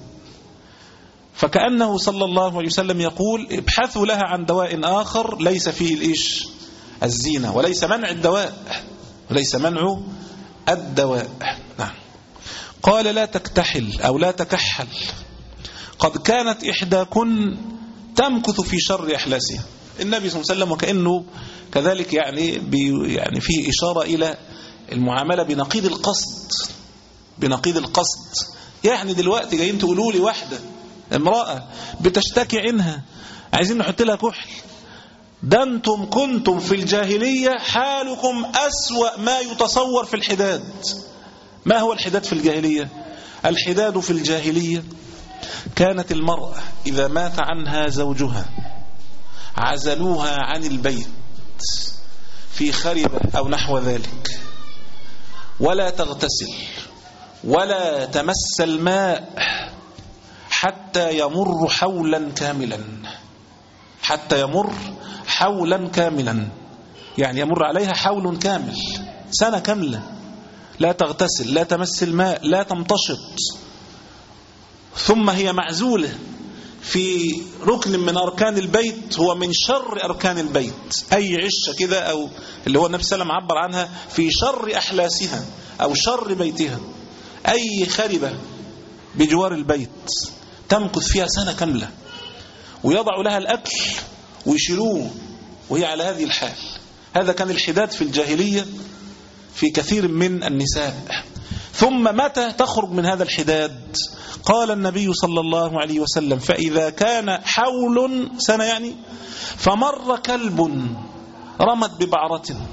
فكأنه صلى الله عليه وسلم يقول: ابحثوا لها عن دواء آخر ليس فيه الإيش؟ الزينة، وليس منع الدواء، وليس منع الدواء. نعم. قال: لا تكتحل أو لا تكحل. قد كانت إحداكن تمكث في شر أحلاسها. النبي صلى الله عليه وسلم وكأنه كذلك يعني بي يعني فيه إشارة إلى المعاملة بنقيض القصد، بنقيض القصد. يعني دلوقتي جايين تقولوا لي واحدة امرأة بتشتكي عنها عايزين نحط لها كحل، ده انتم كنتم في الجاهلية حالكم أسوأ ما يتصور في الحداد. ما هو الحداد في الجاهلية؟ الحداد في الجاهلية كانت المرأة إذا مات عنها زوجها عزلوها عن البيت في خربة أو نحو ذلك، ولا تغتسل ولا تمس الماء حتى يمر حولا كاملا، حتى يمر حولا كاملا، يعني يمر عليها حول كامل، سنة كاملة، لا تغتسل، لا تمس الماء، لا تمتشط. ثم هي معزولة في ركن من أركان البيت هو من شر أركان البيت، أي عشة كده، أو اللي هو النبي صلى الله عليه وسلم عبر عنها في شر أحلاسها أو شر بيتها، أي خربة بجوار البيت تمكث فيها سنة كاملة، ويضع لها الأكل ويشيلوه وهي على هذه الحال. هذا كان الحداد في الجاهلية في كثير من النساء. ثم متى تخرج من هذا الحداد؟ قال النبي صلى الله عليه وسلم: فإذا كان حول سنة يعني فمر كلب رمت ببعرة.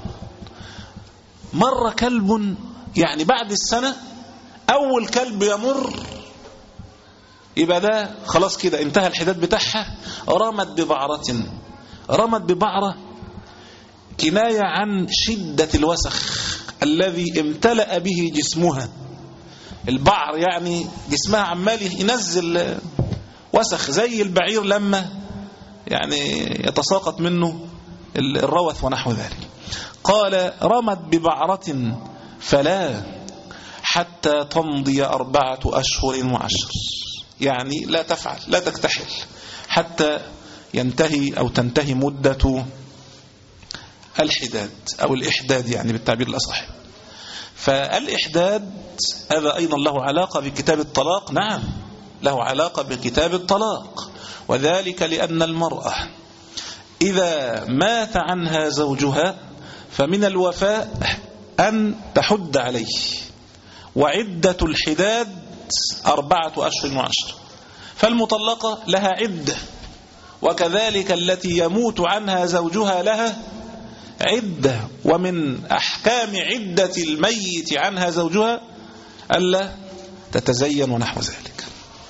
مر كلب يعني بعد السنة أول كلب يمر يبقى ده خلاص كده انتهى الحداد بتاعها. رمت ببعرة، رمت ببعرة كناية عن شدة الوسخ الذي امتلأ به جسمها. البعر يعني جسمها عمال ينزل وسخ زي البعير لما يعني يتساقط منه الروث ونحو ذلك. قال: رمت ببعرة فلا حتى تمضي أربعة أشهر وعشر، يعني لا تفعل لا تكتحل حتى ينتهي أو تنتهي مدة الحداد أو الإحداد يعني بالتعبير الأصح. فالإحداد هذا أيضا له علاقة بكتاب الطلاق. نعم له علاقة بكتاب الطلاق، وذلك لأن المرأة إذا مات عنها زوجها فمن الوفاء أن تحد عليه، وعدة الحداد أربعة أشهر وعشر. فالمطلقة لها عدة، وكذلك التي يموت عنها زوجها لها عدة. ومن أحكام عدة الميت عنها زوجها ألا تتزين ونحو ذلك.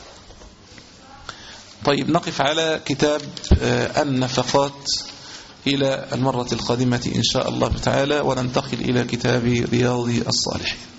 طيب نقف على كتاب النفقات إلى المرة القادمة إن شاء الله تعالى، وننتقل إلى كتاب رياض الصالحين.